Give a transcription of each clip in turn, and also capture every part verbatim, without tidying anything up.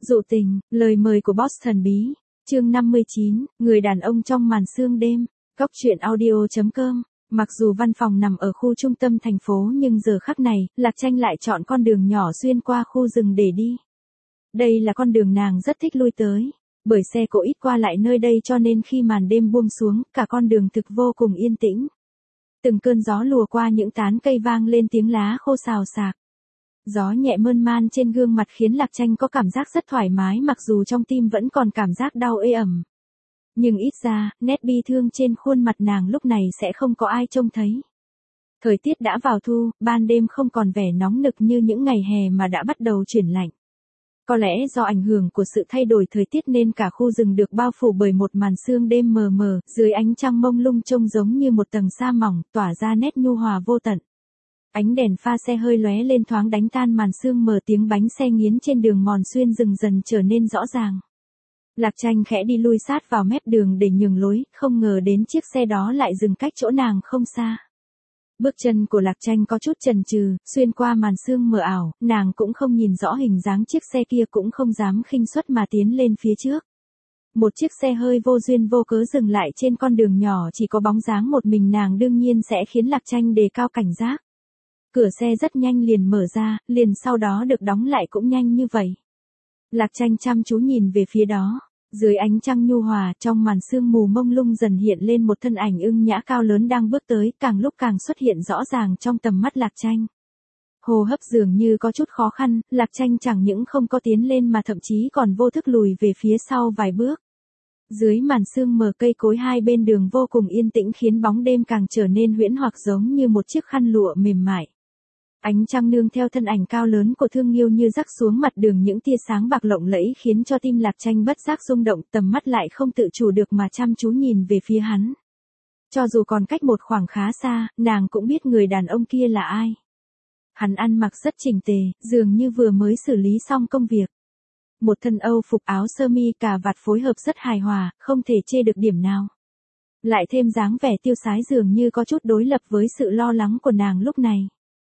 Dụ tình, lời mời của boss thần bí. Chương năm mươi chín, người đàn ông trong màn sương đêm. Góc truyện audio chấm com. Mặc dù văn phòng nằm ở khu trung tâm thành phố nhưng giờ khắc này, Lạc Tranh lại chọn con đường nhỏ xuyên qua khu rừng để đi. Đây là con đường nàng rất thích lui tới. Bởi xe cộ ít qua lại nơi đây cho nên khi màn đêm buông xuống, cả con đường thực vô cùng yên tĩnh. Từng cơn gió lùa qua những tán cây vang lên tiếng lá khô xào xạc. Gió nhẹ mơn man trên gương mặt khiến Lạc Tranh có cảm giác rất thoải mái mặc dù trong tim vẫn còn cảm giác đau ê ẩm. Nhưng ít ra, nét bi thương trên khuôn mặt nàng lúc này sẽ không có ai trông thấy. Thời tiết đã vào thu, ban đêm không còn vẻ nóng nực như những ngày hè mà đã bắt đầu chuyển lạnh. Có lẽ do ảnh hưởng của sự thay đổi thời tiết nên cả khu rừng được bao phủ bởi một màn sương đêm mờ mờ, dưới ánh trăng mông lung trông giống như một tầng sa mỏng, tỏa ra nét nhu hòa vô tận. Ánh đèn pha xe hơi lóe lên thoáng đánh tan màn sương mờ, tiếng bánh xe nghiến trên đường mòn xuyên rừng dần trở nên rõ ràng. Lạc Tranh khẽ đi lui sát vào mép đường để nhường lối, không ngờ đến chiếc xe đó lại dừng cách chỗ nàng không xa. Bước chân của Lạc Tranh có chút chần chừ, xuyên qua màn sương mờ ảo, nàng cũng không nhìn rõ hình dáng chiếc xe kia cũng không dám khinh suất mà tiến lên phía trước. Một chiếc xe hơi vô duyên vô cớ dừng lại trên con đường nhỏ chỉ có bóng dáng một mình nàng đương nhiên sẽ khiến Lạc Tranh đề cao cảnh giác. Cửa xe rất nhanh liền mở ra, liền sau đó được đóng lại cũng nhanh như vậy. Lạc Tranh chăm chú nhìn về phía đó. Dưới ánh trăng nhu hòa, trong màn sương mù mông lung dần hiện lên một thân ảnh ưng nhã cao lớn đang bước tới, càng lúc càng xuất hiện rõ ràng trong tầm mắt Lạc Tranh. Hô hấp dường như có chút khó khăn, Lạc Tranh chẳng những không có tiến lên mà thậm chí còn vô thức lùi về phía sau vài bước. Dưới màn sương mờ, cây cối hai bên đường vô cùng yên tĩnh khiến bóng đêm càng trở nên huyễn hoặc giống như một chiếc khăn lụa mềm mại. Ánh trăng nương theo thân ảnh cao lớn của Thương Nghiêu như rắc xuống mặt đường những tia sáng bạc lộng lẫy khiến cho tim Lạc Tranh bất giác rung động, tầm mắt lại không tự chủ được mà chăm chú nhìn về phía hắn. Cho dù còn cách một khoảng khá xa, nàng cũng biết người đàn ông kia là ai. Hắn ăn mặc rất chỉnh tề, dường như vừa mới xử lý xong công việc. Một thân Âu phục áo sơ mi cà vạt phối hợp rất hài hòa, không thể chê được điểm nào. Lại thêm dáng vẻ tiêu sái dường như có chút đối lập với sự lo lắng của nàng lúc này.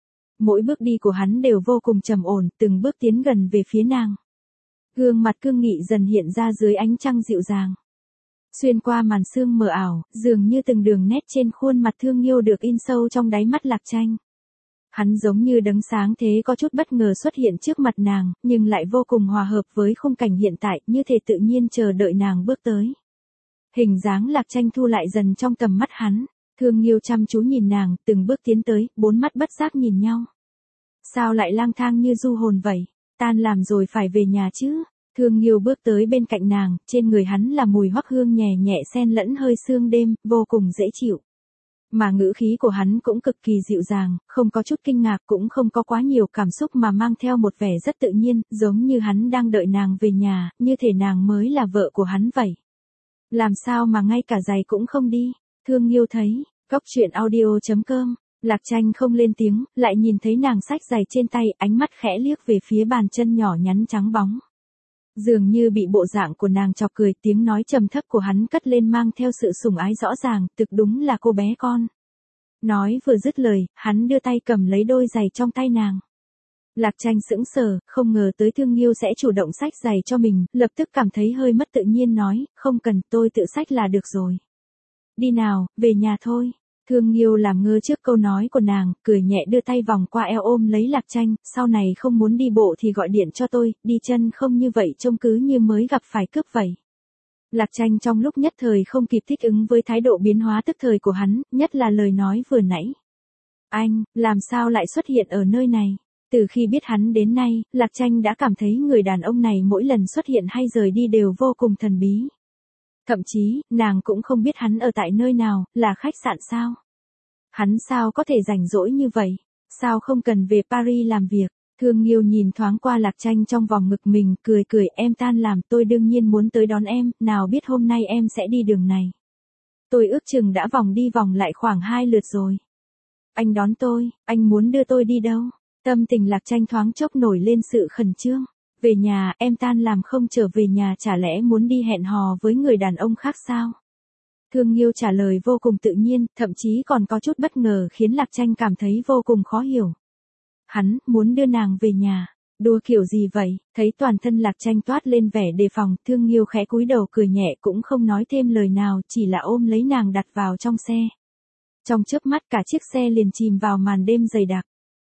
Mỗi bước đi của hắn đều vô cùng trầm ổn, từng bước tiến gần về phía nàng. Gương mặt cương nghị dần hiện ra dưới ánh trăng dịu dàng. Xuyên qua màn sương mờ ảo, dường như từng đường nét trên khuôn mặt Thương Nghiêu được in sâu trong đáy mắt Lạc Tranh. Hắn giống như đấng sáng thế có chút bất ngờ xuất hiện trước mặt nàng, nhưng lại vô cùng hòa hợp với khung cảnh hiện tại, như thể tự nhiên chờ đợi nàng bước tới. Hình dáng Lạc Tranh thu lại dần trong tầm mắt hắn. Thương Nghiêu chăm chú nhìn nàng, từng bước tiến tới, bốn mắt bất giác nhìn nhau. Sao lại lang thang như du hồn vậy? Tan làm rồi phải về nhà chứ? Thương Nghiêu bước tới bên cạnh nàng, trên người hắn là mùi hoắc hương nhẹ nhẹ xen lẫn hơi sương đêm, vô cùng dễ chịu. Mà ngữ khí của hắn cũng cực kỳ dịu dàng, không có chút kinh ngạc cũng không có quá nhiều cảm xúc mà mang theo một vẻ rất tự nhiên, giống như hắn đang đợi nàng về nhà, như thể nàng mới là vợ của hắn vậy. Làm sao mà ngay cả giày cũng không đi? Thương Nghiêu thấy, góc truyện audio chấm com, Lạc Tranh không lên tiếng, lại nhìn thấy nàng xách giày trên tay, ánh mắt khẽ liếc về phía bàn chân nhỏ nhắn trắng bóng. Dường như bị bộ dạng của nàng chọc cười, tiếng nói trầm thấp của hắn cất lên mang theo sự sủng ái rõ ràng, thực đúng là cô bé con. Nói vừa dứt lời, hắn đưa tay cầm lấy đôi giày trong tay nàng. Lạc Tranh sững sờ, không ngờ tới Thương Nghiêu sẽ chủ động xách giày cho mình, lập tức cảm thấy hơi mất tự nhiên nói, không cần, tôi tự xách là được rồi. Đi nào, về nhà thôi. Thương Nghiêu làm ngơ trước câu nói của nàng, cười nhẹ đưa tay vòng qua eo ôm lấy Lạc Tranh, sau này không muốn đi bộ thì gọi điện cho tôi, đi chân không như vậy trông cứ như mới gặp phải cướp vậy. Lạc Tranh trong lúc nhất thời không kịp thích ứng với thái độ biến hóa tức thời của hắn, nhất là lời nói vừa nãy. Anh, làm sao lại xuất hiện ở nơi này? Từ khi biết hắn đến nay, Lạc Tranh đã cảm thấy người đàn ông này mỗi lần xuất hiện hay rời đi đều vô cùng thần bí. Thậm chí, nàng cũng không biết hắn ở tại nơi nào, là khách sạn sao? Hắn sao có thể rảnh rỗi như vậy? Sao không cần về Paris làm việc? Thương Nghiêu nhìn thoáng qua Lạc Tranh trong vòng ngực mình, cười cười, em tan làm, tôi đương nhiên muốn tới đón em, nào biết hôm nay em sẽ đi đường này. Tôi ước chừng đã vòng đi vòng lại khoảng hai lượt rồi. Anh đón tôi, anh muốn đưa tôi đi đâu? Tâm tình Lạc Tranh thoáng chốc nổi lên sự khẩn trương. Về nhà, em tan làm không trở về nhà chả lẽ muốn đi hẹn hò với người đàn ông khác sao? Thương Nghiêu trả lời vô cùng tự nhiên, thậm chí còn có chút bất ngờ khiến Lạc Tranh cảm thấy vô cùng khó hiểu. Hắn, muốn đưa nàng về nhà. Đùa kiểu gì vậy? Thấy toàn thân Lạc Tranh toát lên vẻ đề phòng, Thương Nghiêu khẽ cúi đầu cười nhẹ cũng không nói thêm lời nào, chỉ là ôm lấy nàng đặt vào trong xe. Trong chớp mắt cả chiếc xe liền chìm vào màn đêm dày đặc.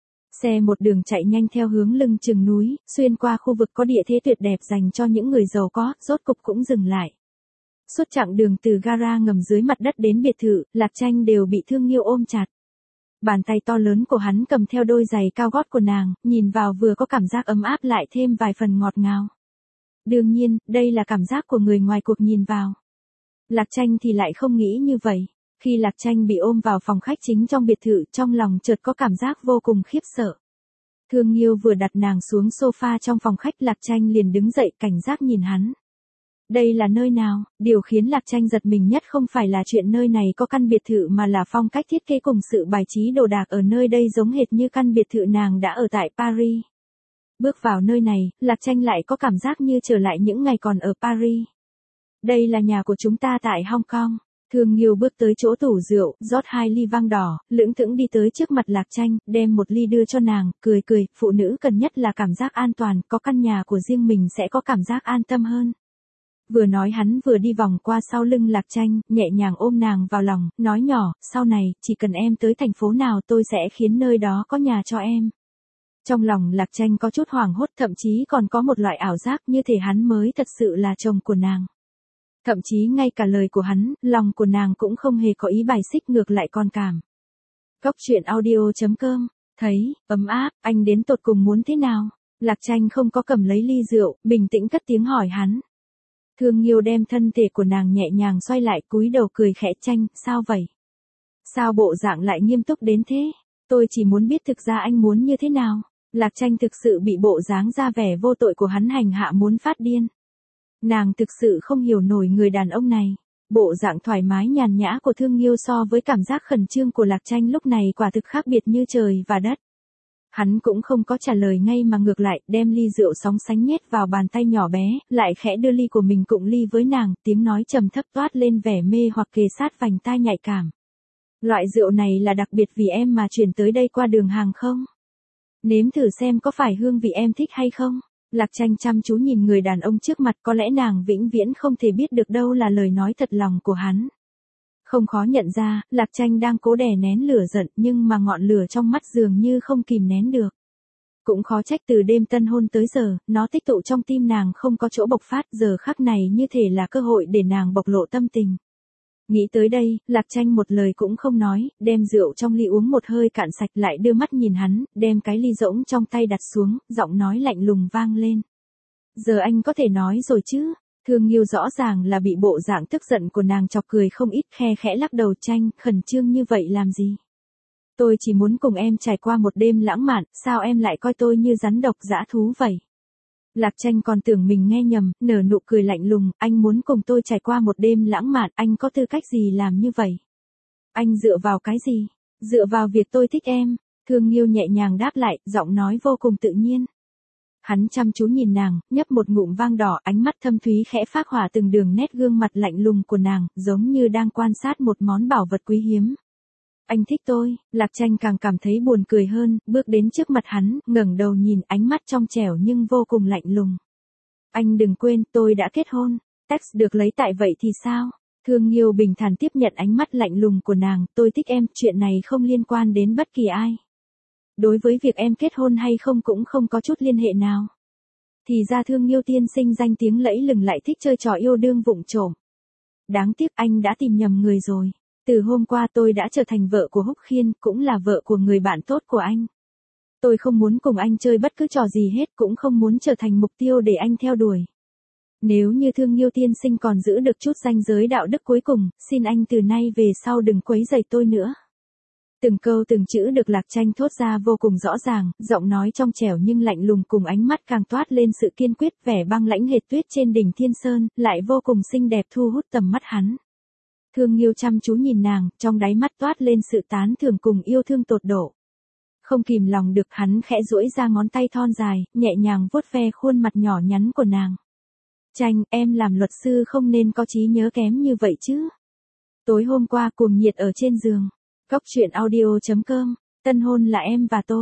Xe một đường chạy nhanh theo hướng lưng chừng núi, xuyên qua khu vực có địa thế tuyệt đẹp dành cho những người giàu có, rốt cục cũng dừng lại. Suốt chặng đường từ gara ngầm dưới mặt đất đến biệt thự, Lạc Tranh đều bị Thương Nghiêu ôm chặt. Bàn tay to lớn của hắn cầm theo đôi giày cao gót của nàng, nhìn vào vừa có cảm giác ấm áp lại thêm vài phần ngọt ngào. Đương nhiên, đây là cảm giác của người ngoài cuộc nhìn vào. Lạc Tranh thì lại không nghĩ như vậy. Khi Lạc Tranh bị ôm vào phòng khách chính trong biệt thự, trong lòng chợt có cảm giác vô cùng khiếp sợ. Thương Nghiêu vừa đặt nàng xuống sofa trong phòng khách, Lạc Tranh liền đứng dậy cảnh giác nhìn hắn. Đây là nơi nào? Điều khiến Lạc Tranh giật mình nhất không phải là chuyện nơi này có căn biệt thự mà là phong cách thiết kế cùng sự bài trí đồ đạc ở nơi đây giống hệt như căn biệt thự nàng đã ở tại Paris. Bước vào nơi này, Lạc Tranh lại có cảm giác như trở lại những ngày còn ở Paris. Đây là nhà của chúng ta tại Hong Kong. Thương Nghiêu bước tới chỗ tủ rượu, rót hai ly vang đỏ, lững thững đi tới trước mặt Lạc Tranh, đem một ly đưa cho nàng, cười cười, phụ nữ cần nhất là cảm giác an toàn, có căn nhà của riêng mình sẽ có cảm giác an tâm hơn. Vừa nói hắn vừa đi vòng qua sau lưng Lạc Tranh, nhẹ nhàng ôm nàng vào lòng, nói nhỏ, sau này, chỉ cần em tới thành phố nào tôi sẽ khiến nơi đó có nhà cho em. Trong lòng Lạc Tranh có chút hoảng hốt, thậm chí còn có một loại ảo giác như thể hắn mới thật sự là chồng của nàng. Thậm chí ngay cả lời của hắn, lòng của nàng cũng không hề có ý bài xích, ngược lại còn cảm. Góc truyện audio chấm com, thấy, ấm áp, anh đến tột cùng muốn thế nào? Lạc Tranh không có cầm lấy ly rượu, bình tĩnh cất tiếng hỏi hắn. Thương Nghiêu đem thân thể của nàng nhẹ nhàng xoay lại, cúi đầu cười khẽ, Tranh, sao vậy? Sao bộ dạng lại nghiêm túc đến thế? Tôi chỉ muốn biết thực ra anh muốn như thế nào? Lạc Tranh thực sự bị bộ dáng ra vẻ vô tội của hắn hành hạ muốn phát điên. Nàng thực sự không hiểu nổi người đàn ông này. Bộ dạng thoải mái nhàn nhã của Thương Nghiêu so với cảm giác khẩn trương của Lạc Tranh lúc này quả thực khác biệt như trời và đất. Hắn cũng không có trả lời ngay mà ngược lại, đem ly rượu sóng sánh nhét vào bàn tay nhỏ bé, lại khẽ đưa ly của mình cụng ly với nàng, tiếng nói trầm thấp toát lên vẻ mê hoặc kề sát vành tai nhạy cảm. Loại rượu này là đặc biệt vì em mà chuyển tới đây qua đường hàng không? Nếm thử xem có phải hương vị em thích hay không? Lạc Tranh chăm chú nhìn người đàn ông trước mặt, có lẽ nàng vĩnh viễn không thể biết được đâu là lời nói thật lòng của hắn. Không khó nhận ra, Lạc Tranh đang cố đè nén lửa giận nhưng mà ngọn lửa trong mắt dường như không kìm nén được. Cũng khó trách từ đêm tân hôn tới giờ, nó tích tụ trong tim nàng không có chỗ bộc phát, giờ khắc này như thể là cơ hội để nàng bộc lộ tâm tình. Nghĩ tới đây, Lạc Tranh một lời cũng không nói, đem rượu trong ly uống một hơi cạn sạch, lại đưa mắt nhìn hắn, đem cái ly rỗng trong tay đặt xuống, giọng nói lạnh lùng vang lên. Giờ anh có thể nói rồi chứ? Thương Nghiêu rõ ràng là bị bộ dạng tức giận của nàng chọc cười không ít, khe khẽ lắc đầu, Tranh, khẩn trương như vậy làm gì? Tôi chỉ muốn cùng em trải qua một đêm lãng mạn, sao em lại coi tôi như rắn độc dã thú vậy? Lạc Tranh còn tưởng mình nghe nhầm, nở nụ cười lạnh lùng, anh muốn cùng tôi trải qua một đêm lãng mạn, anh có tư cách gì làm như vậy? Anh dựa vào cái gì? Dựa vào việc tôi thích em. Thương Nghiêu nhẹ nhàng đáp lại, giọng nói vô cùng tự nhiên. Hắn chăm chú nhìn nàng, nhấp một ngụm vang đỏ, ánh mắt thâm thúy khẽ phác hỏa từng đường nét gương mặt lạnh lùng của nàng, giống như đang quan sát một món bảo vật quý hiếm. Anh thích tôi? Lạc Tranh càng cảm thấy buồn cười hơn, bước đến trước mặt hắn, ngẩng đầu nhìn, ánh mắt trong trẻo nhưng vô cùng lạnh lùng. Anh đừng quên, tôi đã kết hôn. Text được lấy tại vậy thì sao? Thương Nghiêu bình thản tiếp nhận ánh mắt lạnh lùng của nàng, tôi thích em, chuyện này không liên quan đến bất kỳ ai. Đối với việc em kết hôn hay không cũng không có chút liên hệ nào. Thì ra Thương Nghiêu tiên sinh danh tiếng lẫy lừng lại thích chơi trò yêu đương vụng trộm. Đáng tiếc anh đã tìm nhầm người rồi. Từ hôm qua tôi đã trở thành vợ của Húc Khiên, cũng là vợ của người bạn tốt của anh. Tôi không muốn cùng anh chơi bất cứ trò gì hết, cũng không muốn trở thành mục tiêu để anh theo đuổi. Nếu như Thương Nghiêu tiên sinh còn giữ được chút ranh giới đạo đức cuối cùng, xin anh từ nay về sau đừng quấy rầy tôi nữa. Từng câu từng chữ được Lạc Tranh thốt ra vô cùng rõ ràng, giọng nói trong trẻo nhưng lạnh lùng cùng ánh mắt càng toát lên sự kiên quyết, vẻ băng lãnh hệt tuyết trên đỉnh Thiên Sơn, lại vô cùng xinh đẹp thu hút tầm mắt hắn. Thương Nghiêu chăm chú nhìn nàng, trong đáy mắt toát lên sự tán thưởng cùng yêu thương tột độ. Không kìm lòng được hắn khẽ duỗi ra ngón tay thon dài, nhẹ nhàng vuốt ve khuôn mặt nhỏ nhắn của nàng. Tranh, em làm luật sư không nên có trí nhớ kém như vậy chứ. Tối hôm qua cuồng nhiệt ở trên giường. Góc truyện audio chấm com, tân hôn là em và tôi.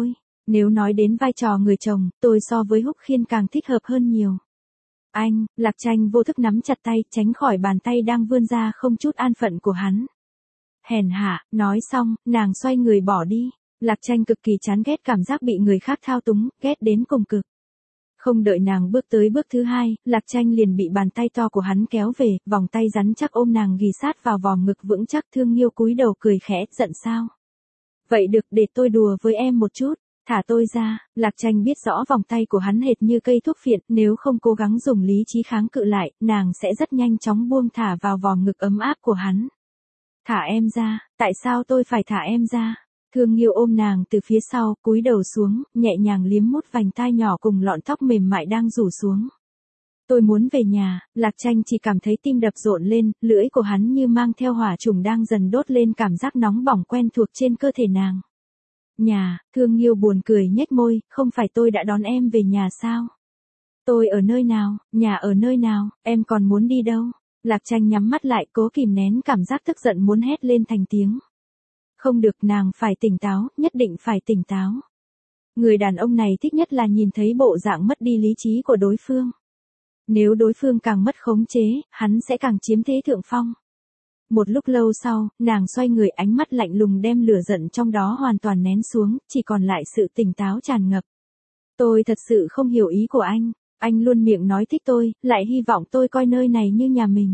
Nếu nói đến vai trò người chồng, tôi so với Húc Khiên càng thích hợp hơn nhiều. Anh, Lạc Tranh vô thức nắm chặt tay, tránh khỏi bàn tay đang vươn ra không chút an phận của hắn. Hèn hạ, nói xong, nàng xoay người bỏ đi. Lạc Tranh cực kỳ chán ghét cảm giác bị người khác thao túng, ghét đến cùng cực. Không đợi nàng bước tới bước thứ hai, Lạc Tranh liền bị bàn tay to của hắn kéo về, vòng tay rắn chắc ôm nàng ghì sát vào vòng ngực vững chắc. Thương Nghiêu cúi đầu cười khẽ, giận sao? Vậy được, để tôi đùa với em một chút, thả tôi ra. Lạc Tranh biết rõ vòng tay của hắn hệt như cây thuốc phiện, nếu không cố gắng dùng lý trí kháng cự lại, nàng sẽ rất nhanh chóng buông thả vào vòng ngực ấm áp của hắn. Thả em ra, tại sao tôi phải thả em ra? Thương Nghiêu ôm nàng từ phía sau, cúi đầu xuống, nhẹ nhàng liếm mút vành tai nhỏ cùng lọn tóc mềm mại đang rủ xuống. Tôi muốn về nhà. Lạc Tranh chỉ cảm thấy tim đập rộn lên, lưỡi của hắn như mang theo hỏa trùng đang dần đốt lên cảm giác nóng bỏng quen thuộc trên cơ thể nàng. Nhà, Thương Nghiêu buồn cười nhếch môi, không phải tôi đã đón em về nhà sao? Tôi ở nơi nào, nhà ở nơi nào, em còn muốn đi đâu? Lạc Tranh nhắm mắt lại cố kìm nén cảm giác tức giận muốn hét lên thành tiếng. Không được, nàng phải tỉnh táo, nhất định phải tỉnh táo. Người đàn ông này thích nhất là nhìn thấy bộ dạng mất đi lý trí của đối phương. Nếu đối phương càng mất khống chế, hắn sẽ càng chiếm thế thượng phong. Một lúc lâu sau, nàng xoay người, ánh mắt lạnh lùng đem lửa giận trong đó hoàn toàn nén xuống, chỉ còn lại sự tỉnh táo tràn ngập. Tôi thật sự không hiểu ý của anh, anh luôn miệng nói thích tôi, lại hy vọng tôi coi nơi này như nhà mình.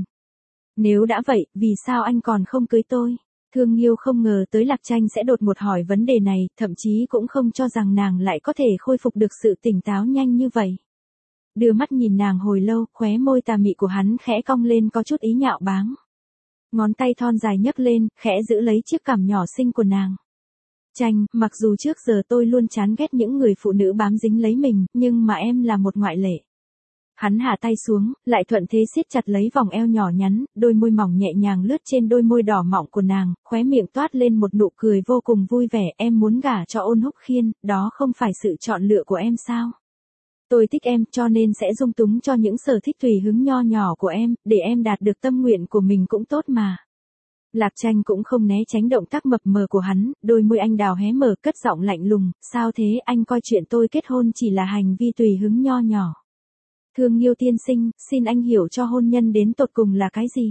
Nếu đã vậy, vì sao anh còn không cưới tôi? Thương Nghiêu không ngờ tới Lạc Tranh sẽ đột ngột hỏi vấn đề này, thậm chí cũng không cho rằng nàng lại có thể khôi phục được sự tỉnh táo nhanh như vậy. Đưa mắt nhìn nàng hồi lâu, khóe môi tà mị của hắn khẽ cong lên có chút ý nhạo báng. Ngón tay thon dài nhấc lên, khẽ giữ lấy chiếc cằm nhỏ xinh của nàng. Tranh, mặc dù trước giờ tôi luôn chán ghét những người phụ nữ bám dính lấy mình, nhưng mà em là một ngoại lệ. Hắn hạ tay xuống, lại thuận thế siết chặt lấy vòng eo nhỏ nhắn, đôi môi mỏng nhẹ nhàng lướt trên đôi môi đỏ mọng của nàng, khóe miệng toát lên một nụ cười vô cùng vui vẻ. Em muốn gả cho Ôn Húc Khiên, đó không phải sự chọn lựa của em sao? Tôi thích em, cho nên sẽ dung túng cho những sở thích tùy hứng nho nhỏ của em, để em đạt được tâm nguyện của mình cũng tốt mà. Lạc Tranh cũng không né tránh động tác mập mờ của hắn, đôi môi anh đào hé mở, cất giọng lạnh lùng, sao thế, anh coi chuyện tôi kết hôn chỉ là hành vi tùy hứng nho nhỏ. Thương Nghiêu tiên sinh, xin anh hiểu cho hôn nhân đến tột cùng là cái gì?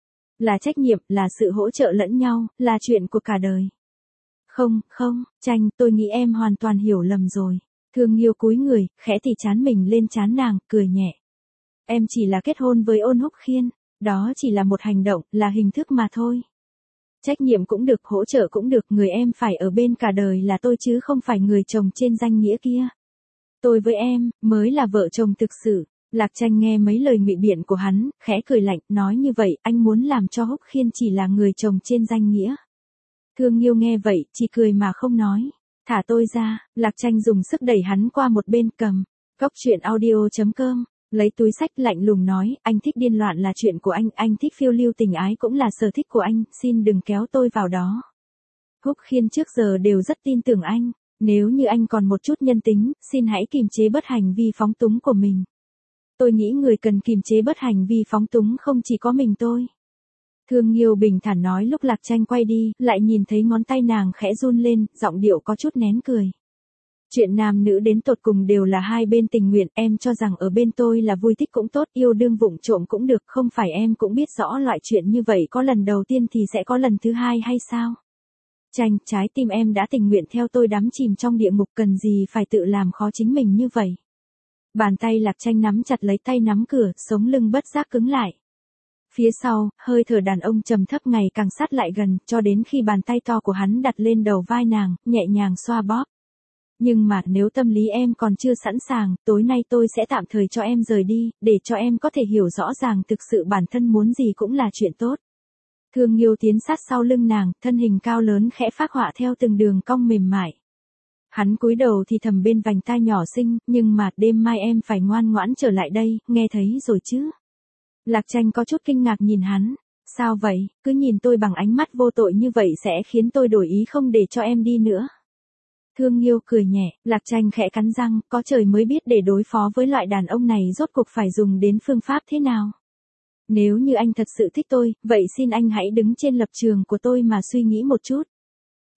Là trách nhiệm, là sự hỗ trợ lẫn nhau, là chuyện của cả đời. Không, không, Tranh, tôi nghĩ em hoàn toàn hiểu lầm rồi. Thương Nghiêu cúi người, khẽ thì chán mình lên trán nàng, cười nhẹ. Em chỉ là kết hôn với Ôn Húc Khiên, đó chỉ là một hành động, là hình thức mà thôi. Trách nhiệm cũng được, hỗ trợ cũng được, người em phải ở bên cả đời là tôi chứ không phải người chồng trên danh nghĩa kia. Tôi với em, mới là vợ chồng thực sự. Lạc Tranh nghe mấy lời ngụy biện của hắn, khẽ cười lạnh, nói như vậy, anh muốn làm cho Húc Khiên chỉ là người chồng trên danh nghĩa. Thương Nghiêu nghe vậy, chỉ cười mà không nói. Thả tôi ra. Lạc Tranh dùng sức đẩy hắn qua một bên, cầm. Góc truyện audio chấm com. Lấy túi sách lạnh lùng nói, anh thích điên loạn là chuyện của anh, anh thích phiêu lưu tình ái cũng là sở thích của anh, xin đừng kéo tôi vào đó. Húc Khiên trước giờ đều rất tin tưởng anh, nếu như anh còn một chút nhân tính, xin hãy kiềm chế bớt hành vi phóng túng của mình. Tôi nghĩ người cần kiềm chế bớt hành vi phóng túng không chỉ có mình tôi. Thương Nghiêu bình thản nói lúc Lạc Tranh quay đi, lại nhìn thấy ngón tay nàng khẽ run lên, giọng điệu có chút nén cười. Chuyện nam nữ đến tột cùng đều là hai bên tình nguyện, em cho rằng ở bên tôi là vui thích cũng tốt, yêu đương vụng trộm cũng được, không phải em cũng biết rõ loại chuyện như vậy có lần đầu tiên thì sẽ có lần thứ hai hay sao? Tranh, trái tim em đã tình nguyện theo tôi đắm chìm trong địa ngục, cần gì phải tự làm khó chính mình như vậy? Bàn tay Lạc Tranh nắm chặt lấy tay nắm cửa, sống lưng bất giác cứng lại. Phía sau, hơi thở đàn ông trầm thấp ngày càng sát lại gần, cho đến khi bàn tay to của hắn đặt lên đầu vai nàng, nhẹ nhàng xoa bóp. Nhưng mà nếu tâm lý em còn chưa sẵn sàng, tối nay tôi sẽ tạm thời cho em rời đi, để cho em có thể hiểu rõ ràng thực sự bản thân muốn gì cũng là chuyện tốt. Thương Nghiêu tiến sát sau lưng nàng, thân hình cao lớn khẽ phác họa theo từng đường cong mềm mại. Hắn cúi đầu thì thầm bên vành tai nhỏ xinh, nhưng mà đêm mai em phải ngoan ngoãn trở lại đây, nghe thấy rồi chứ? Lạc Tranh có chút kinh ngạc nhìn hắn, sao vậy, cứ nhìn tôi bằng ánh mắt vô tội như vậy sẽ khiến tôi đổi ý không để cho em đi nữa. Thương Nghiêu cười nhẹ, Lạc Tranh khẽ cắn răng, có trời mới biết để đối phó với loại đàn ông này rốt cuộc phải dùng đến phương pháp thế nào. Nếu như anh thật sự thích tôi, vậy xin anh hãy đứng trên lập trường của tôi mà suy nghĩ một chút.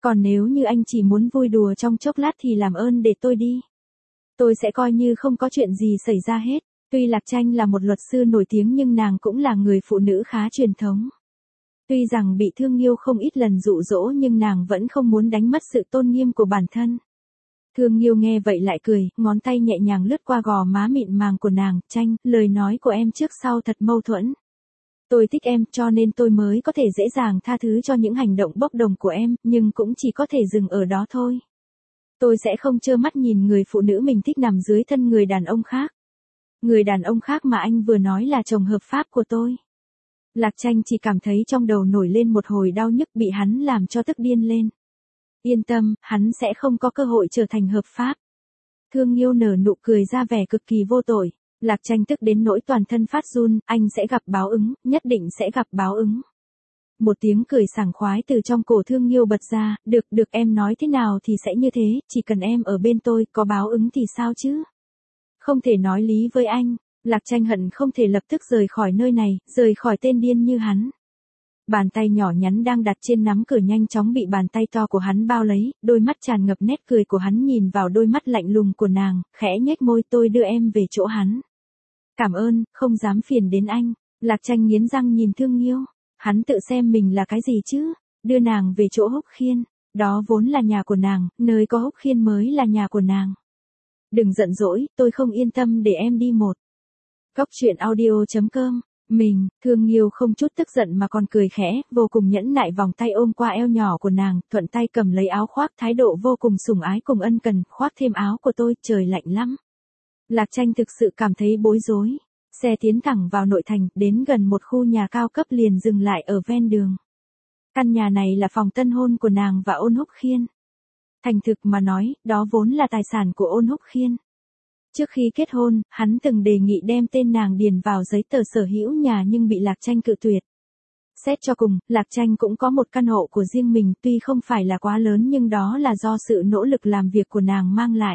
Còn nếu như anh chỉ muốn vui đùa trong chốc lát thì làm ơn để tôi đi. Tôi sẽ coi như không có chuyện gì xảy ra hết. Tuy Lạc Tranh là một luật sư nổi tiếng nhưng nàng cũng là người phụ nữ khá truyền thống. Tuy rằng bị Thương Nghiêu không ít lần dụ dỗ nhưng nàng vẫn không muốn đánh mất sự tôn nghiêm của bản thân. Thương Nghiêu nghe vậy lại cười, ngón tay nhẹ nhàng lướt qua gò má mịn màng của nàng. Tranh, lời nói của em trước sau thật mâu thuẫn. Tôi thích em cho nên tôi mới có thể dễ dàng tha thứ cho những hành động bốc đồng của em, nhưng cũng chỉ có thể dừng ở đó thôi. Tôi sẽ không trơ mắt nhìn người phụ nữ mình thích nằm dưới thân người đàn ông khác. Người đàn ông khác mà anh vừa nói là chồng hợp pháp của tôi. Lạc Tranh chỉ cảm thấy trong đầu nổi lên một hồi đau nhức, bị hắn làm cho tức điên lên. Yên tâm, hắn sẽ không có cơ hội trở thành hợp pháp. Thương Nghiêu nở nụ cười ra vẻ cực kỳ vô tội. Lạc Tranh tức đến nỗi toàn thân phát run, anh sẽ gặp báo ứng, nhất định sẽ gặp báo ứng. Một tiếng cười sảng khoái từ trong cổ Thương Nghiêu bật ra, được, được em nói thế nào thì sẽ như thế, chỉ cần em ở bên tôi, có báo ứng thì sao chứ? Không thể nói lý với anh, Lạc Tranh hận không thể lập tức rời khỏi nơi này, rời khỏi tên điên như hắn. Bàn tay nhỏ nhắn đang đặt trên nắm cửa nhanh chóng bị bàn tay to của hắn bao lấy, đôi mắt tràn ngập nét cười của hắn nhìn vào đôi mắt lạnh lùng của nàng, khẽ nhếch môi, tôi đưa em về chỗ hắn. Cảm ơn, không dám phiền đến anh. Lạc Tranh nghiến răng nhìn Thương Nghiêu. Hắn tự xem mình là cái gì chứ? Đưa nàng về chỗ Húc Khiên. Đó vốn là nhà của nàng, nơi có Húc Khiên mới là nhà của nàng. Đừng giận dỗi, tôi không yên tâm để em đi một. Góc truyện audio chấm com. Mình, Thương Nghiêu không chút tức giận mà còn cười khẽ, vô cùng nhẫn nại vòng tay ôm qua eo nhỏ của nàng, thuận tay cầm lấy áo khoác, thái độ vô cùng sủng ái cùng ân cần, khoác thêm áo của tôi, trời lạnh lắm. Lạc Tranh thực sự cảm thấy bối rối. Xe tiến thẳng vào nội thành, đến gần một khu nhà cao cấp liền dừng lại ở ven đường. Căn nhà này là phòng tân hôn của nàng và Ôn Húc Khiên. Thành thực mà nói, đó vốn là tài sản của Ôn Húc Khiên. Trước khi kết hôn, hắn từng đề nghị đem tên nàng điền vào giấy tờ sở hữu nhà nhưng bị Lạc Tranh cự tuyệt. Xét cho cùng, Lạc Tranh cũng có một căn hộ của riêng mình, tuy không phải là quá lớn nhưng đó là do sự nỗ lực làm việc của nàng mang lại.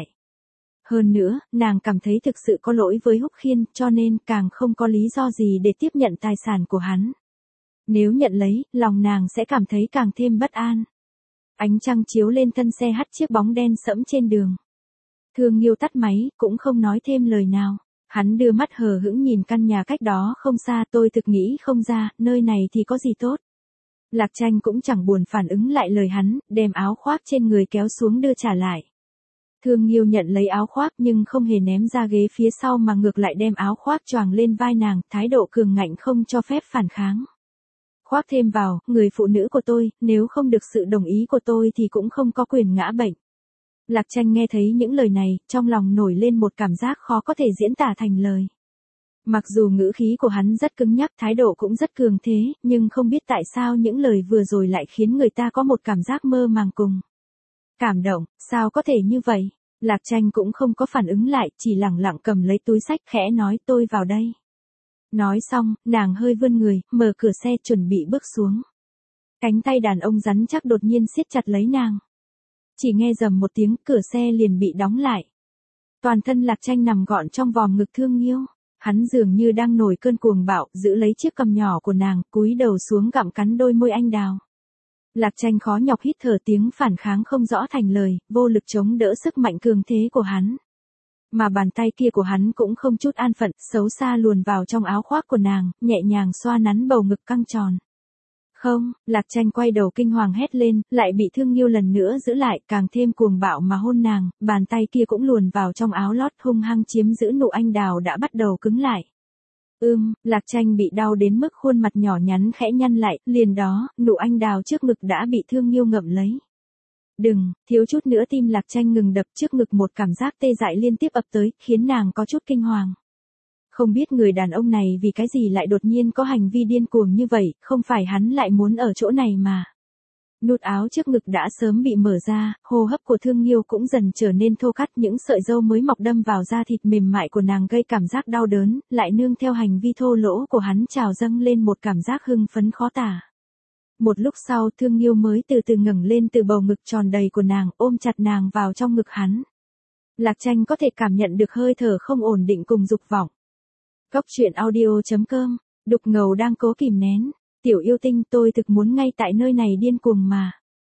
Hơn nữa, nàng cảm thấy thực sự có lỗi với Húc Khiên, cho nên càng không có lý do gì để tiếp nhận tài sản của hắn. Nếu nhận lấy, lòng nàng sẽ cảm thấy càng thêm bất an. Ánh trăng chiếu lên thân xe hắt chiếc bóng đen sẫm trên đường. Thương Nghiêu tắt máy, cũng không nói thêm lời nào. Hắn đưa mắt hờ hững nhìn căn nhà cách đó không xa, tôi thực nghĩ không ra, nơi này thì có gì tốt. Lạc Tranh cũng chẳng buồn phản ứng lại lời hắn, đem áo khoác trên người kéo xuống đưa trả lại. Thương Nghiêu nhận lấy áo khoác nhưng không hề ném ra ghế phía sau mà ngược lại đem áo khoác choàng lên vai nàng, thái độ cường ngạnh không cho phép phản kháng. Khoác thêm vào, người phụ nữ của tôi, nếu không được sự đồng ý của tôi thì cũng không có quyền ngã bệnh. Lạc Tranh nghe thấy những lời này, trong lòng nổi lên một cảm giác khó có thể diễn tả thành lời. Mặc dù ngữ khí của hắn rất cứng nhắc, thái độ cũng rất cường thế, nhưng không biết tại sao những lời vừa rồi lại khiến người ta có một cảm giác mơ màng cùng. Cảm động, sao có thể như vậy? Lạc Tranh cũng không có phản ứng lại, chỉ lẳng lặng cầm lấy túi xách khẽ nói tôi vào đây. Nói xong, nàng hơi vươn người, mở cửa xe chuẩn bị bước xuống. Cánh tay đàn ông rắn chắc đột nhiên siết chặt lấy nàng. Chỉ nghe rầm một tiếng, cửa xe liền bị đóng lại. Toàn thân Lạc Tranh nằm gọn trong vòm ngực Thương Nghiêu. Hắn dường như đang nổi cơn cuồng bạo, giữ lấy chiếc cằm nhỏ của nàng, cúi đầu xuống gặm cắn đôi môi anh đào. Lạc Tranh khó nhọc hít thở, tiếng phản kháng không rõ thành lời, vô lực chống đỡ sức mạnh cường thế của hắn. Mà bàn tay kia của hắn cũng không chút an phận, xấu xa luồn vào trong áo khoác của nàng, nhẹ nhàng xoa nắn bầu ngực căng tròn. Không, Lạc Tranh quay đầu kinh hoàng hét lên, lại bị Thương Nghiêu lần nữa giữ lại, càng thêm cuồng bạo mà hôn nàng, bàn tay kia cũng luồn vào trong áo lót hung hăng chiếm giữ nụ anh đào đã bắt đầu cứng lại. Ưm, Lạc Tranh bị đau đến mức khuôn mặt nhỏ nhắn khẽ nhăn lại, liền đó, nụ anh đào trước ngực đã bị Thương Nghiêu ngậm lấy. Đừng, thiếu chút nữa tim Lạc Tranh ngừng đập, trước ngực một cảm giác tê dại liên tiếp ập tới, khiến nàng có chút kinh hoàng. Không biết người đàn ông này vì cái gì lại đột nhiên có hành vi điên cuồng như vậy, không phải hắn lại muốn ở chỗ này mà. Nút áo trước ngực đã sớm bị mở ra, hô hấp của Thương Nghiêu cũng dần trở nên thô cắt, những sợi râu mới mọc đâm vào da thịt mềm mại của nàng gây cảm giác đau đớn, lại nương theo hành vi thô lỗ của hắn trào dâng lên một cảm giác hưng phấn khó tả. Một lúc sau Thương Nghiêu mới từ từ ngẩng lên từ bầu ngực tròn đầy của nàng, ôm chặt nàng vào trong ngực hắn. Lạc Tranh có thể cảm nhận được hơi thở không ổn định cùng dục vọng. Góc truyện audio chấm com, Đục Ngầu đang cố kìm nén. Tiểu yêu tinh, tôi thực muốn ngay tại nơi này điên cuồng mà.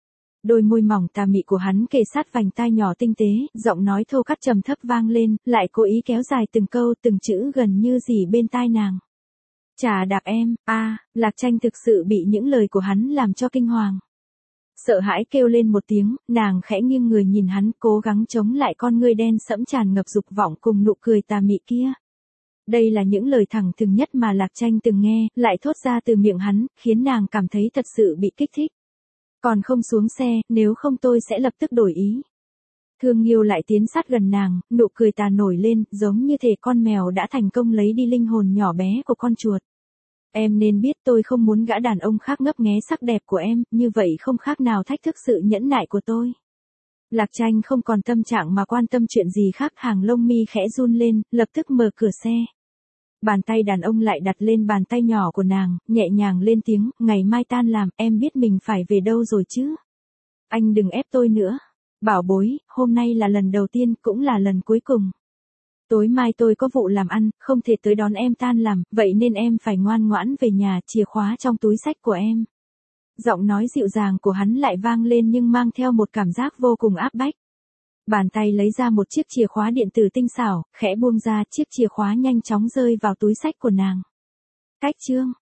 Đôi môi mỏng tà mị của hắn kề sát vành tai nhỏ tinh tế, giọng nói thô cắt trầm thấp vang lên, lại cố ý kéo dài từng câu từng chữ gần như rỉ bên tai nàng. Chà đạp em, a à, Lạc Tranh thực sự bị những lời của hắn làm cho kinh hoàng. Sợ hãi kêu lên một tiếng, nàng khẽ nghiêng người nhìn hắn, cố gắng chống lại con ngươi đen sẫm tràn ngập dục vọng cùng nụ cười tà mị kia. Đây là những lời thẳng thừng nhất mà Lạc Tranh từng nghe, lại thốt ra từ miệng hắn, khiến nàng cảm thấy thật sự bị kích thích. Còn không xuống xe, nếu không tôi sẽ lập tức đổi ý. Thương Nghiêu lại tiến sát gần nàng, nụ cười tà nổi lên, giống như thể con mèo đã thành công lấy đi linh hồn nhỏ bé của con chuột. Em nên biết tôi không muốn gã đàn ông khác ngấp nghé sắc đẹp của em, như vậy không khác nào thách thức sự nhẫn nại của tôi. Lạc Tranh không còn tâm trạng mà quan tâm chuyện gì khác, hàng lông mi khẽ run lên, lập tức mở cửa xe. Bàn tay đàn ông lại đặt lên bàn tay nhỏ của nàng, nhẹ nhàng lên tiếng, ngày mai tan làm, em biết mình phải về đâu rồi chứ. Anh đừng ép tôi nữa. Bảo bối, hôm nay là lần đầu tiên, cũng là lần cuối cùng. Tối mai tôi có vụ làm ăn, không thể tới đón em tan làm, vậy nên em phải ngoan ngoãn về nhà, chìa khóa trong túi xách của em. Giọng nói dịu dàng của hắn lại vang lên nhưng mang theo một cảm giác vô cùng áp bách. Bàn tay lấy ra một chiếc chìa khóa điện tử tinh xảo, khẽ buông ra, chiếc chìa khóa nhanh chóng rơi vào túi xách của nàng. Cách chương